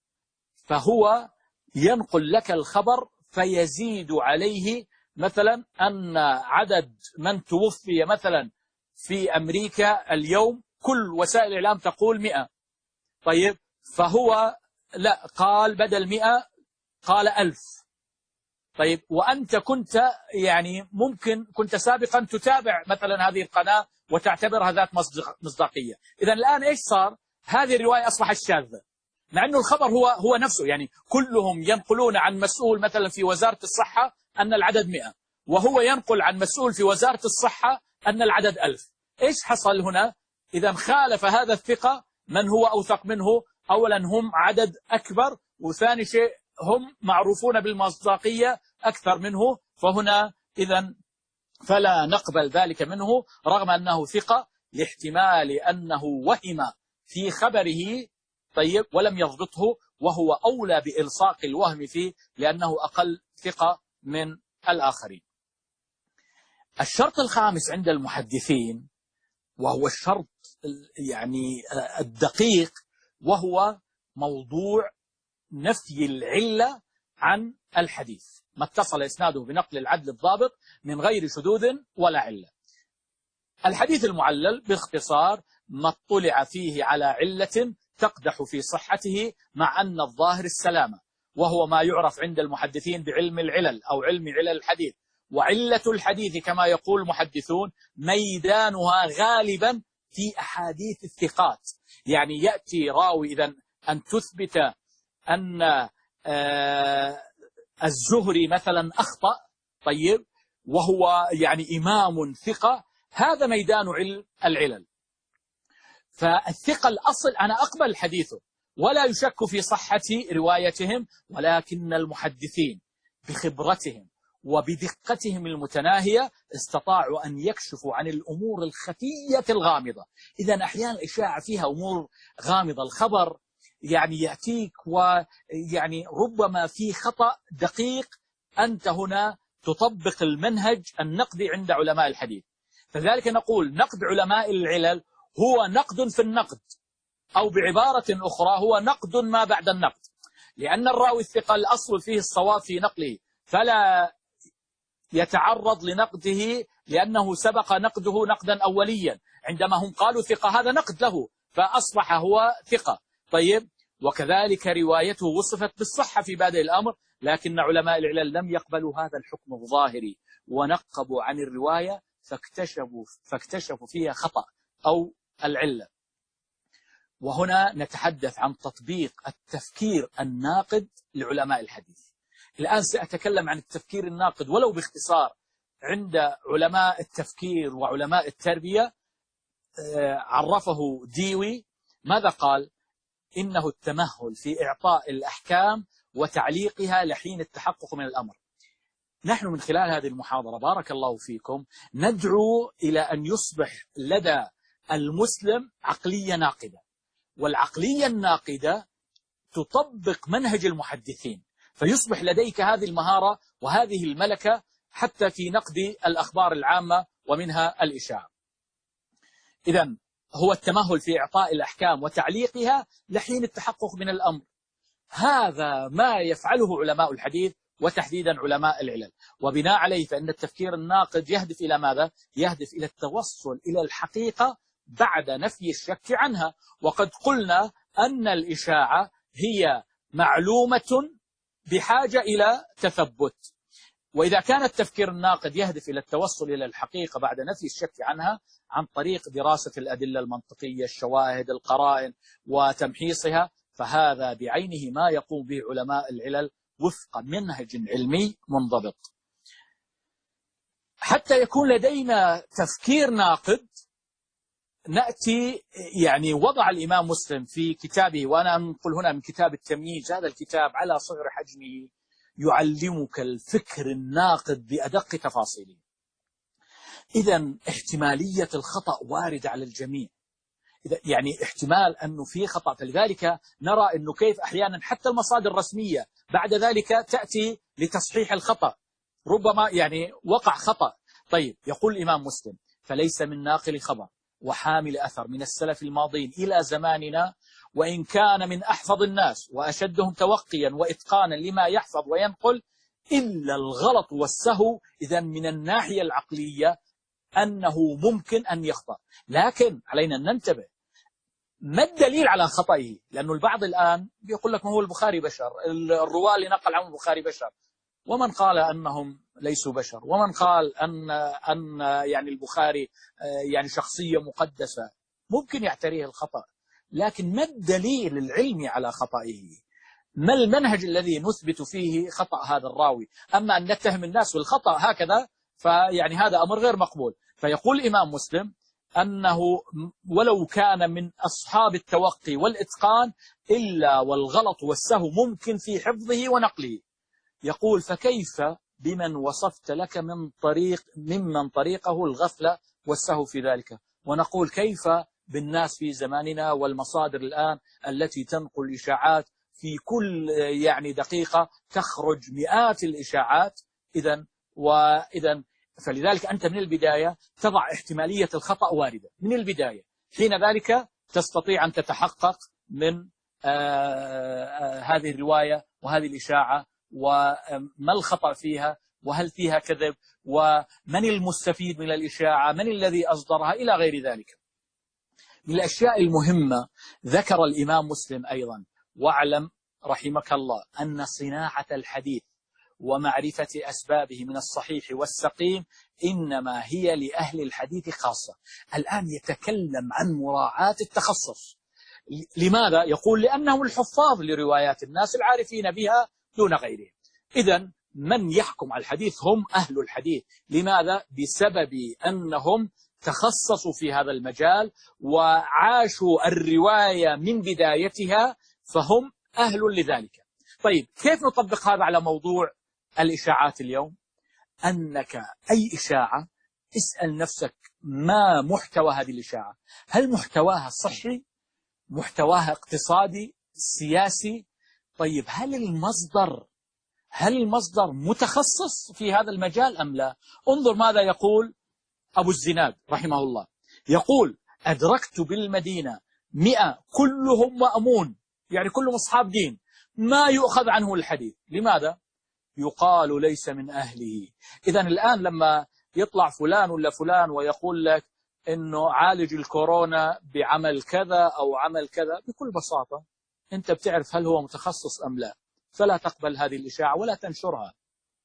فهو ينقل لك الخبر فيزيد عليه مثلا أن عدد من توفي مثلا في أمريكا اليوم كل وسائل الإعلام تقول 100. طيب، فهو لا، قال بدل 100 قال 1000. طيب، وأنت كنت ممكن كنت سابقا تتابع مثلا هذه القناة وتعتبرها ذات مصداقية. إذا الآن إيش صار؟ هذه الرواية أصبحت شاذة، مع أنه الخبر هو نفسه. كلهم ينقلون عن مسؤول مثلا في وزارة الصحة أن العدد 100، وهو ينقل عن مسؤول في وزارة الصحة أن العدد 1000. إيش حصل هنا؟ إذا خالف هذا الثقة من هو أوثق منه. أولا هم عدد أكبر، وثاني شيء هم معروفون بالمصداقية أكثر منه، فهنا إذا فلا نقبل ذلك منه رغم أنه ثقة، لاحتمال أنه وهم في خبره طيب ولم يضبطه، وهو أولى بإلصاق الوهم فيه لأنه أقل ثقة من الآخرين. الشرط الخامس عند المحدثين وهو الشرط يعني الدقيق، وهو موضوع نفي العلة عن الحديث، ما اتصل إسناده بنقل العدل الضابط من غير شذوذ ولا علة. الحديث المعلل باختصار ما اطلع فيه على علة تقدح في صحته مع أن الظاهر السلامة، وهو ما يعرف عند المحدثين بعلم العلل أو علم علل الحديث. وعلة الحديث كما يقول المحدثون ميدانها غالبا في أحاديث الثقات، يعني يأتي راوي إذن أن تثبت أن الزهري مثلا أخطأ طيب وهو يعني إمام ثقة، هذا ميدان العلل. فالثقة الأصل أنا أقبل حديثه ولا يشك في صحة روايتهم، ولكن المحدثين بخبرتهم وبدقتهم المتناهية استطاعوا أن يكشفوا عن الأمور الخفية الغامضة. إذا أحيانا الإشاعة فيها أمور غامضة، الخبر يعني يأتيك ويعني ربما في خطأ دقيق، أنت هنا تطبق المنهج النقدي عند علماء الحديث. فذلك نقول نقد علماء العلل هو نقد في النقد، أو بعبارة أخرى هو نقد ما بعد النقد، لأن الراوي الثقة الأصل فيه الصواب في نقله، فلا يتعرض لنقده لأنه سبق نقده نقدا أوليا، عندما هم قالوا ثقة هذا نقد له فأصبح هو ثقة. طيب، وكذلك روايته وصفت بالصحة في بادئ الأمر، لكن علماء العلل لم يقبلوا هذا الحكم الظاهري ونقبوا عن الرواية فاكتشفوا فيها خطأ أو العلة. وهنا نتحدث عن تطبيق التفكير الناقد لعلماء الحديث. الآن سأتكلم عن التفكير الناقد ولو باختصار. عند علماء التفكير وعلماء التربية عرفه ديوي، ماذا قال؟ إنه التمهل في إعطاء الأحكام وتعليقها لحين التحقق من الأمر. نحن من خلال هذه المحاضرة بارك الله فيكم ندعو إلى أن يصبح لدى المسلم عقلية ناقدة، والعقلية الناقدة تطبق منهج المحدثين، فيصبح لديك هذه المهارة وهذه الملكة حتى في نقد الأخبار العامة ومنها الإشاعة. إذن هو التمهل في إعطاء الأحكام وتعليقها لحين التحقق من الأمر. هذا ما يفعله علماء الحديث وتحديدا علماء العلل، وبناء عليه فإن التفكير الناقد يهدف إلى ماذا؟ يهدف إلى التوصل إلى الحقيقة بعد نفي الشك عنها. وقد قلنا أن الإشاعة هي معلومة بحاجة إلى تثبت، وإذا كان التفكير الناقد يهدف إلى التوصل إلى الحقيقة بعد نفي الشك عنها عن طريق دراسة الأدلة المنطقية، الشواهد، القرائن وتمحيصها، فهذا بعينه ما يقوم به علماء العلل وفق منهج علمي منضبط. حتى يكون لدينا تفكير ناقد نأتي يعني وضع الإمام مسلم في كتابه، وأنا أنقل هنا من كتاب التمييز، هذا الكتاب على صغر حجمه يعلمك الفكر الناقد بأدق تفاصيله. إذن احتمالية الخطأ واردة على الجميع، يعني احتمال أنه في خطأ، فلذلك نرى أنه كيف أحيانا حتى المصادر الرسمية بعد ذلك تأتي لتصحيح الخطأ، ربما يعني وقع خطأ. طيب، يقول الإمام مسلم: فليس من ناقل خبر وحامل أثر من السلف الماضين إلى زماننا، وإن كان من أحفظ الناس وأشدهم توقيا وإتقانا لما يحفظ وينقل، إلا الغلط والسهو. إذن من الناحية العقلية أنه ممكن أن يخطأ، لكن علينا أن ننتبه ما الدليل على خطئه، لأنه البعض الآن يقول لك ما هو البخاري بشر، الرواة اللي نقل عنه البخاري بشر، ومن قال أنهم ليسوا بشر، ومن قال أن يعني البخاري يعني شخصية مقدسة ممكن يعتريه الخطأ، لكن ما الدليل العلمي على خطئه؟ ما المنهج الذي نثبت فيه خطأ هذا الراوي؟ أما أن نتهم الناس بالخطأ هكذا فيعني هذا أمر غير مقبول. فيقول الإمام مسلم: أنه ولو كان من أصحاب التوقي والإتقان إلا والغلط والسهو ممكن في حفظه ونقله. يقول فكيف بمن وصفت لك ممن طريقه الغفلة والسهو في ذلك؟ ونقول كيف بالناس في زماننا والمصادر الآن التي تنقل إشاعات في كل دقيقة تخرج مئات الإشاعات. وإذا فلذلك أنت من البداية تضع احتمالية الخطأ واردة من البداية، حين ذلك تستطيع أن تتحقق من هذه الرواية وهذه الإشاعة وما الخطأ فيها وهل فيها كذب ومن المستفيد من الإشاعة، من الذي أصدرها إلى غير ذلك. من الأشياء المهمة ذكر الإمام مسلم أيضا: واعلم رحمك الله أن صناعة الحديث ومعرفة أسبابه من الصحيح والسقيم إنما هي لأهل الحديث خاصة. الآن يتكلم عن مراعاة التخصص. لماذا؟ يقول لأنهم الحفاظ لروايات الناس العارفين بها دون غيرهم. إذن من يحكم على الحديث هم أهل الحديث. لماذا؟ بسبب أنهم تخصصوا في هذا المجال وعاشوا الرواية من بدايتها، فهم أهل لذلك. طيب كيف نطبق هذا على موضوع الإشاعات اليوم؟ أنك أي إشاعة اسأل نفسك ما محتوى هذه الإشاعة. هل محتواها صحي؟ محتواها اقتصادي؟ سياسي؟ طيب هل المصدر متخصص في هذا المجال أم لا؟ انظر ماذا يقول أبو الزناد رحمه الله. يقول أدركت بالمدينة 100 كلهم مأمون، يعني كلهم أصحاب دين، ما يؤخذ عنه الحديث. لماذا؟ يقال ليس من أهله. إذن الآن لما يطلع فلان ولا فلان ويقول لك إنه عالج الكورونا بعمل كذا أو عمل كذا، بكل بساطة أنت بتعرف هل هو متخصص أم لا، فلا تقبل هذه الإشاعة ولا تنشرها.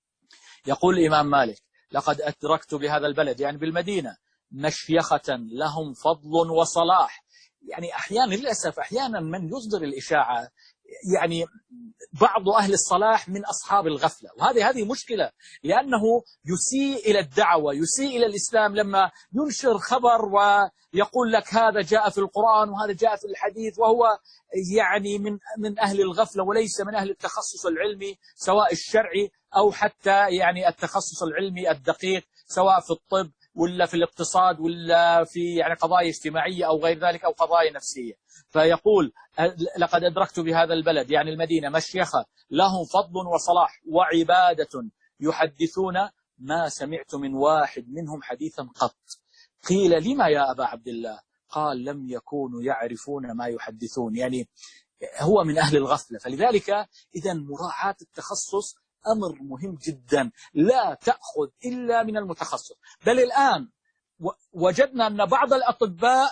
يقول الإمام مالك: لقد أدركت بهذا البلد، يعني بالمدينة، مشيخة لهم فضل وصلاح. يعني أحيانا للأسف أحيانا من يصدر الإشاعة يعني بعض أهل الصلاح من أصحاب الغفلة، وهذه مشكلة، لأنه يسيء إلى الدعوة، يسيء إلى الإسلام لما ينشر خبر ويقول لك هذا جاء في القرآن وهذا جاء في الحديث، وهو يعني من أهل الغفلة وليس من أهل التخصص العلمي سواء الشرعي أو حتى يعني التخصص العلمي الدقيق سواء في الطب ولا في الاقتصاد ولا في يعني قضايا اجتماعية أو غير ذلك أو قضايا نفسية. فيقول لقد أدركت بهذا البلد يعني المدينة مشيخة لهم فضل وصلاح وعبادة يحدثون ما سمعت من واحد منهم حديثا قط. قيل لما يا أبا عبد الله؟ قال لم يكونوا يعرفون ما يحدثون، يعني هو من أهل الغفلة. فلذلك إذا مراعاة التخصص أمر مهم جدا، لا تأخذ إلا من المتخصص. بل الآن وجدنا أن بعض الأطباء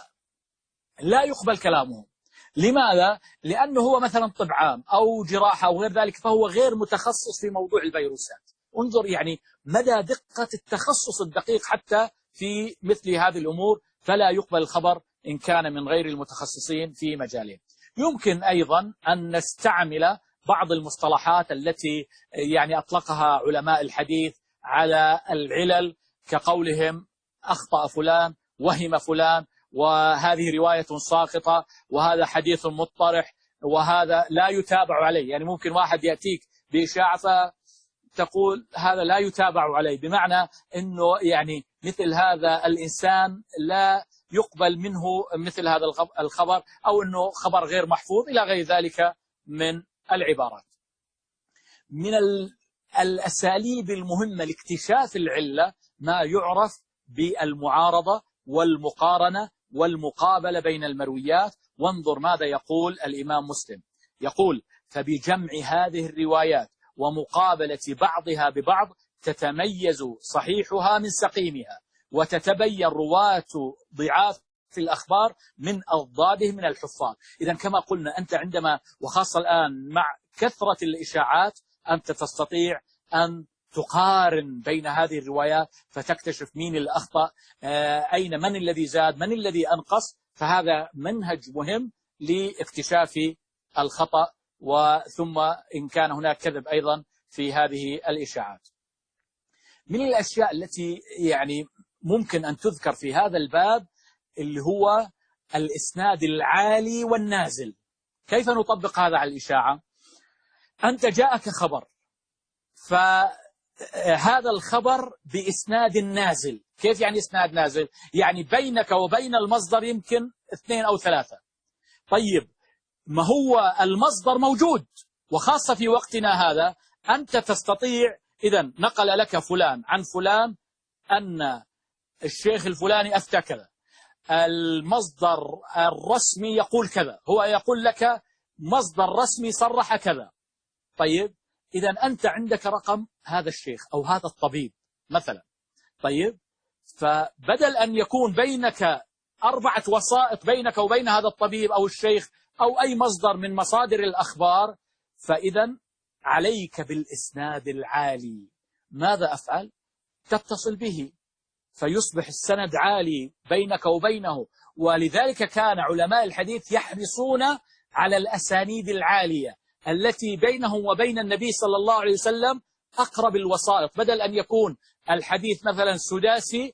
لا يقبل كلامهم. لماذا؟ لأنه هو مثلا طب عام أو جراحة أو غير ذلك، فهو غير متخصص في موضوع الفيروسات. انظر يعني مدى دقة التخصص الدقيق حتى في مثل هذه الأمور، فلا يقبل الخبر إن كان من غير المتخصصين في مجالهم. يمكن أيضا أن نستعمل بعض المصطلحات التي يعني أطلقها علماء الحديث على العلل، كقولهم أخطأ فلان، وهم فلان، وهذه رواية ساقطة، وهذا حديث مطرح، وهذا لا يتابع عليه. يعني ممكن واحد يأتيك بإشاعة فتقول هذا لا يتابع عليه، بمعنى أنه يعني مثل هذا الإنسان لا يقبل منه مثل هذا الخبر، أو أنه خبر غير محفوظ إلى غير ذلك من العبارات. من الأساليب المهمة لاكتشاف العلة ما يعرف بالمعارضة والمقارنة والمقابلة بين المرويات. وانظر ماذا يقول الإمام مسلم. يقول: فبجمع هذه الروايات ومقابلة بعضها ببعض تتميز صحيحها من سقيمها، وتتبين رواة ضعاف في الأخبار من أضداده من الحفاظ. إذا كما قلنا أنت عندما، وخاصة الآن مع كثرة الإشاعات، أنت تستطيع أن تقارن بين هذه الروايات فتكتشف مين اللي أخطأ، أين من الذي زاد، من الذي أنقص. فهذا منهج مهم لاكتشاف الخطأ، وثم إن كان هناك كذب أيضا في هذه الإشاعات. من الأشياء التي يعني ممكن أن تذكر في هذا الباب اللي هو الإسناد العالي والنازل. كيف نطبق هذا على الإشاعة؟ أنت جاءك خبر، فهذا الخبر بإسناد نازل. كيف يعني إسناد نازل؟ يعني بينك وبين المصدر يمكن 2 أو 3. طيب، ما هو المصدر موجود، وخاصة في وقتنا هذا أنت تستطيع، إذا نقل لك فلان عن فلان أن الشيخ الفلاني أفتى كذا، المصدر الرسمي يقول كذا، هو يقول لك مصدر رسمي صرح كذا. طيب، إذا أنت عندك رقم هذا الشيخ أو هذا الطبيب مثلا. طيب، فبدل أن يكون بينك 4 وسائط بينك وبين هذا الطبيب أو الشيخ أو أي مصدر من مصادر الأخبار، فإذا عليك بالإسناد العالي. ماذا أفعل؟ تتصل به، فيصبح السند عالي بينك وبينه. ولذلك كان علماء الحديث يحرصون على الأسانيد العالية التي بينهم وبين النبي صلى الله عليه وسلم أقرب الوسائط. بدل أن يكون الحديث مثلا سداسي،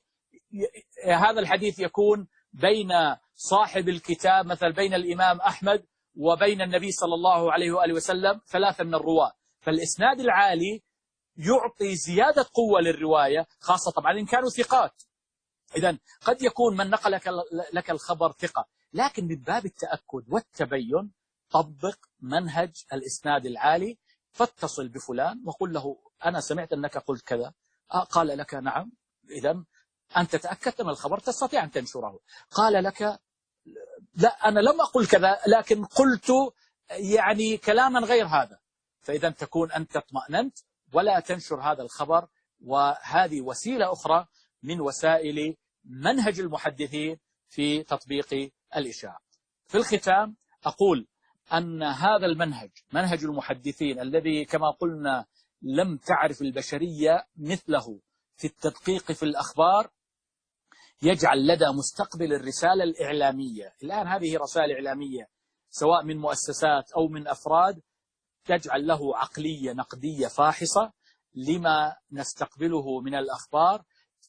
هذا الحديث يكون بين صاحب الكتاب، مثلا بين الإمام أحمد وبين النبي صلى الله عليه وآله وسلم 3 من الرواة. فالإسناد العالي يعطي زيادة قوة للرواية، خاصة طبعا إن كانوا ثقات. إذن قد يكون من نقل لك الخبر ثقة، لكن من باب التأكد والتبين طبق منهج الإسناد العالي، فاتصل بفلان وقل له أنا سمعت أنك قلت كذا. قال لك نعم. إذن أنت تأكدت من الخبر، تستطيع أن تنشره. قال لك لا، أنا لم أقل كذا، لكن قلت يعني كلاما غير هذا. فإذا تكون أنت اطمأننت ولا تنشر هذا الخبر. وهذه وسيلة أخرى من وسائل منهج المحدثين في تطبيق الإشاعة. في الختام أقول أن هذا المنهج، منهج المحدثين الذي كما قلنا لم تعرف البشرية مثله في التدقيق في الأخبار، يجعل لدى مستقبل الرسالة الإعلامية. الآن هذه رسائل إعلامية سواء من مؤسسات أو من أفراد، تجعل له عقلية نقدية فاحصة لما نستقبله من الأخبار.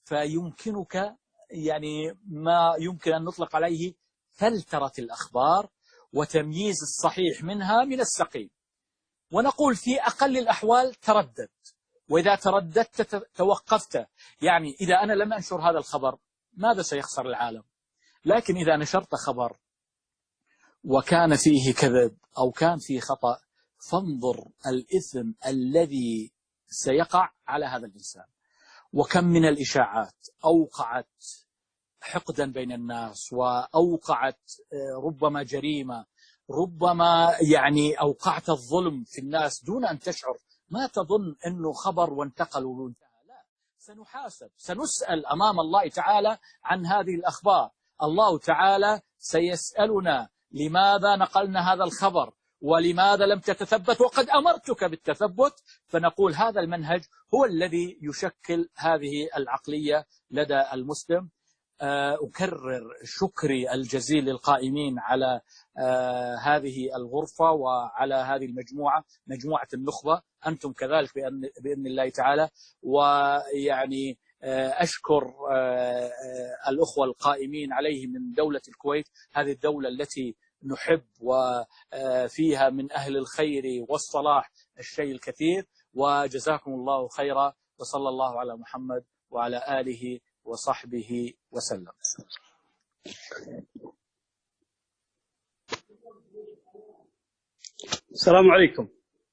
فيمكنك يعني ما يمكن أن نطلق عليه فلترة الأخبار وتمييز الصحيح منها من السقيم. ونقول في أقل الأحوال تردد، وإذا ترددت توقفت. يعني إذا أنا لم أنشر هذا الخبر ماذا سيخسر العالم؟ لكن إذا نشرت خبر وكان فيه كذب أو كان فيه خطأ، فانظر الإثم الذي سيقع على هذا الإنسان. وكم من الإشاعات أوقعت حقدا بين الناس، وأوقعت ربما جريمة، ربما يعني أوقعت الظلم في الناس دون أن تشعر. ما تظن أنه خبر وانتقل وانتهى، لا، سنحاسب، سنسأل أمام الله تعالى عن هذه الأخبار. الله تعالى سيسألنا لماذا نقلنا هذا الخبر ولماذا لم تتثبت، وقد أمرتك بالتثبت. فنقول هذا المنهج هو الذي يشكل هذه العقلية لدى المسلم. أكرر شكري الجزيل للقائمين على هذه الغرفة وعلى هذه المجموعة، مجموعة النخبة. أنتم كذلك بإذن الله تعالى. ويعني أشكر الأخوة القائمين عليه من دولة الكويت، هذه الدولة التي نحب وفيها من أهل الخير والصلاح الشيء الكثير. وجزاكم الله خيرا، وصلى الله على محمد وعلى آله وصحبه وسلم. السلام عليكم.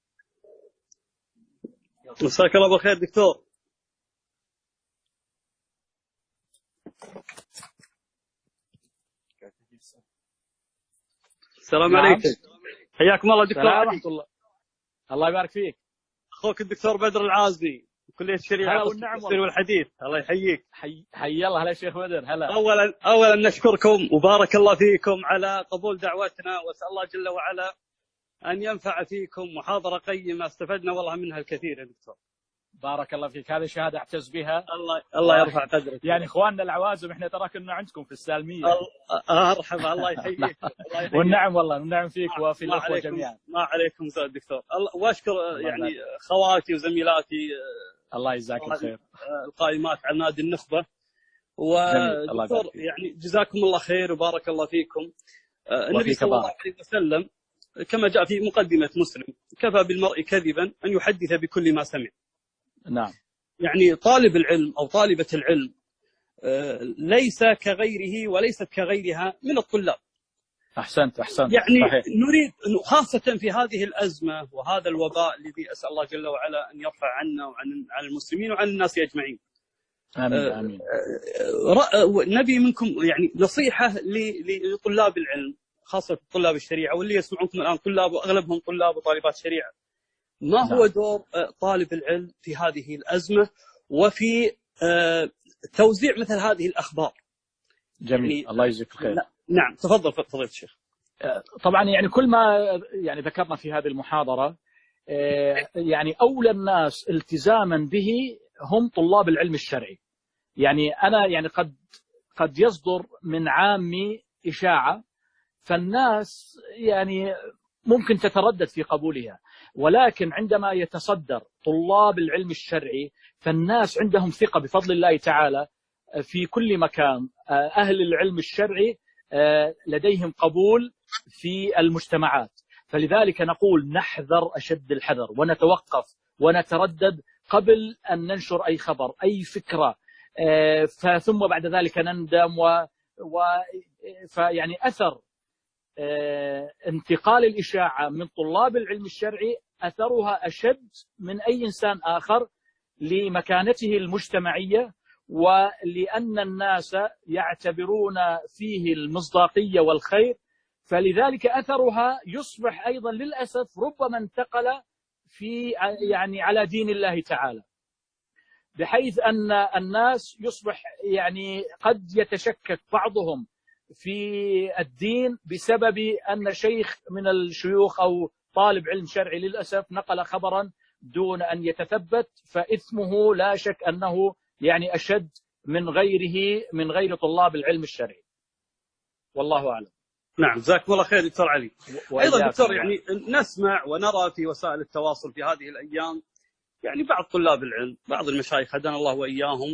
مساك الله بالخير دكتور. السلام عليكم. حياكم الله دكتور علي. الله يبارك فيك. أخوك الدكتور بدر العازمي، كلية الشريعة والتفسير والحديث. الله يحييك. حي الله. هلا شيخ بدر. هلا. أولا نشكركم وبارك الله فيكم على قبول دعوتنا، وأسأل الله جل وعلا أن ينفع فيكم. محاضرة قيمة استفدنا والله منها الكثير يا دكتور. بارك الله فيك. هذه شهادة أعتز بها. الله يرفع قدرك. يعني إخواننا العوازم إحنا ترى كنا عندكم في السالمية. مرحبا. الله يحييك. والنعم والله، والنعم فيك وفي الأخوة جميعا. ما عليكم زاد دكتور. وأشكر يعني خواتي وزميلاتي، الله يجزاك الخير، القائمات على نادي النخبة. ودكتور يعني جزاكم الله خير وبارك الله فيكم. النبي صلى الله عليه وسلم كما جاء في مقدمة مسلم: كفى بالمرء كذبا أن يحدث بكل ما سمع. نعم. يعني طالب العلم أو طالبة العلم ليس كغيره وليست كغيرها من الطلاب. أحسنت. يعني صحيح. نريد خاصة في هذه الأزمة وهذا الوباء الذي أسأل الله جل وعلا أن يرفع عنا وعن المسلمين وعن الناس أجمعين. آمين. نبي منكم يعني نصيحة لطلاب العلم، خاصة طلاب الشريعة واللي يسمعونكم الآن طلاب وأغلبهم طلاب وطالبات شريعة. ما هو دور طالب العلم في هذه الأزمة وفي توزيع مثل هذه الأخبار؟ جميل. يعني الله يجزيك الخير. نعم تفضل فضيلة الشيخ. طبعا يعني كل ما يعني ذكرنا في هذه المحاضرة يعني أولى الناس التزاما به هم طلاب العلم الشرعي. يعني أنا يعني قد يصدر من عامي إشاعة، فالناس يعني ممكن تتردد في قبولها، ولكن عندما يتصدر طلاب العلم الشرعي فالناس عندهم ثقة بفضل الله تعالى في كل مكان. أهل العلم الشرعي لديهم قبول في المجتمعات، فلذلك نقول نحذر أشد الحذر ونتوقف ونتردد قبل أن ننشر أي خبر أي فكرة، ثم بعد ذلك نندم فيعني أثر انتقال الإشاعة من طلاب العلم الشرعي أثرها أشد من أي إنسان آخر لمكانته المجتمعية، ولأن الناس يعتبرون فيه المصداقية والخير، فلذلك أثرها يصبح أيضا للأسف ربما انتقل في يعني على دين الله تعالى، بحيث أن الناس يصبح يعني قد يتشكك بعضهم في الدين بسبب أن شيخ من الشيوخ أو طالب علم شرعي للأسف نقل خبرا دون أن يتثبت، فإثمه لا شك أنه يعني أشد من غير طلاب العلم الشرعي، والله أعلم. نعم جزاكم الله خير دكتور علي. أيضا دكتور يعني نسمع ونرى في وسائل التواصل في هذه الأيام يعني بعض طلاب العلم بعض المشايخ هدانا الله وإياهم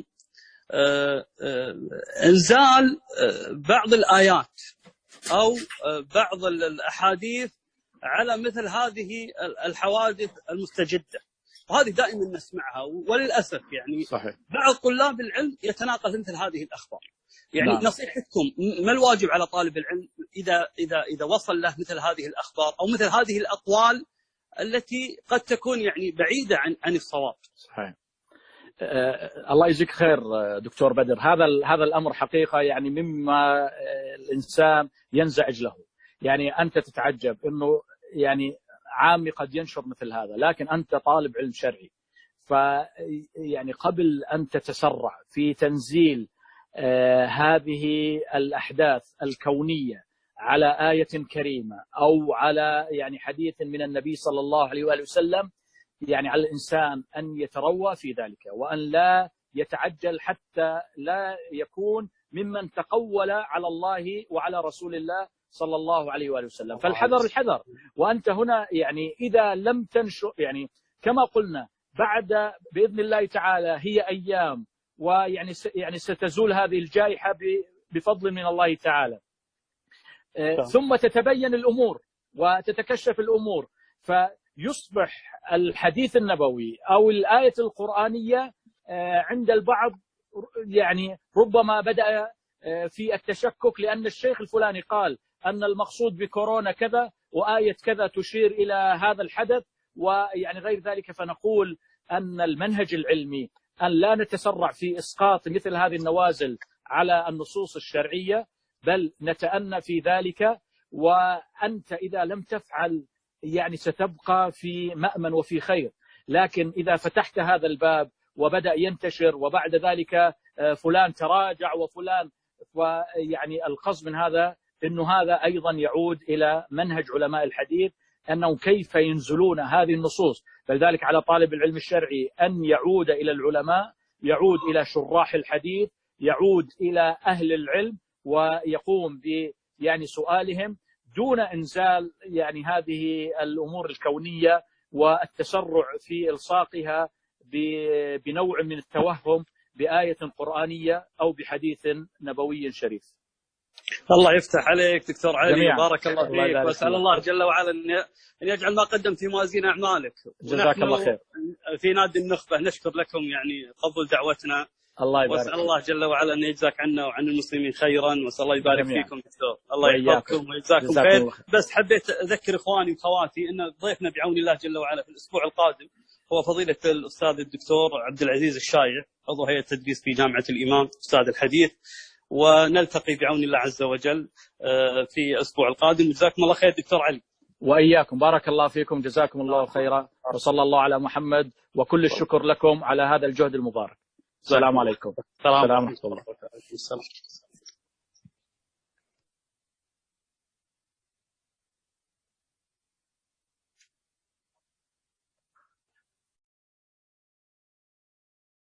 إنزال بعض الآيات أو بعض الأحاديث على مثل هذه الحوادث المستجدة، وهذه دائما نسمعها وللأسف يعني صحيح. بعض طلاب العلم يتناقل مثل هذه الأخبار. يعني نصيحتكم ما الواجب على طالب العلم إذا وصل له مثل هذه الأخبار أو مثل هذه الأقوال التي قد تكون يعني بعيدة عن الصواب؟ صحيح. الله يجزيك خير دكتور بدر. هذا الأمر حقيقة يعني مما الإنسان ينزعج له. يعني أنت تتعجب إنه يعني عامي قد ينشر مثل هذا، لكن أنت طالب علم شرعي، فيعني قبل أن تتسرع في تنزيل هذه الأحداث الكونية على آية كريمة أو على يعني حديث من النبي صلى الله عليه وآله وسلم، يعني على الإنسان أن يتروى في ذلك وأن لا يتعجل حتى لا يكون ممن تقول على الله وعلى رسول الله صلى الله عليه وآله وسلم. فالحذر. وأنت هنا يعني إذا لم تنشر يعني كما قلنا بعد بإذن الله تعالى هي أيام ويعني ستزول هذه الجائحة بفضل من الله تعالى، ثم تتبين الأمور وتتكشف الأمور، فيصبح الحديث النبوي أو الآية القرآنية عند البعض يعني ربما بدأ في التشكك، لأن الشيخ الفلاني قال أن المقصود بكورونا كذا وآية كذا تشير إلى هذا الحدث ويعني غير ذلك. فنقول أن المنهج العلمي أن لا نتسرع في إسقاط مثل هذه النوازل على النصوص الشرعية، بل نتأنى في ذلك. وأنت إذا لم تفعل يعني ستبقى في مأمن وفي خير، لكن إذا فتحت هذا الباب وبدأ ينتشر وبعد ذلك فلان تراجع وفلان، ويعني القصد من هذا أنه هذا أيضا يعود إلى منهج علماء الحديث أنهم كيف ينزلون هذه النصوص. فلذلك على طالب العلم الشرعي أن يعود إلى العلماء، يعود إلى شراح الحديث، يعود إلى أهل العلم ويقوم يعني سؤالهم دون إنزال يعني هذه الأمور الكونية والتسرع في إلصاقها بنوع من التوهم بآية قرآنية أو بحديث نبوي شريف. الله يفتح عليك دكتور علي، جميعا. بارك الله فيك، واسال الله جل وعلا ان يجعل ما قدم في موازين اعمالك. جزاك الله خير. في نادي النخبه نشكر لكم يعني قبول دعوتنا. الله يبارك واسال الله جل وعلا ان يجزاك عنا وعن المسلمين خيرا، واسال الله يبارك جميعا. فيكم دكتور، الله يحفظكم ويجزاكم خير. بس حبيت اذكر اخواني واخواتي ان ضيفنا بعون الله جل وعلا في الاسبوع القادم هو فضيله الاستاذ الدكتور عبد العزيز الشايع، عضو هيئه التدريس في جامعه الامام، استاذ الحديث، ونلتقي بعون الله عز وجل في الأسبوع القادم. جزاكم الله خير دكتور علي. وإياكم، بارك الله فيكم، جزاكم الله خيرا، وصلى الله على محمد، وكل الشكر لكم على هذا الجهد المبارك. السلام عليكم. السلام ورحمة الله وبركاته.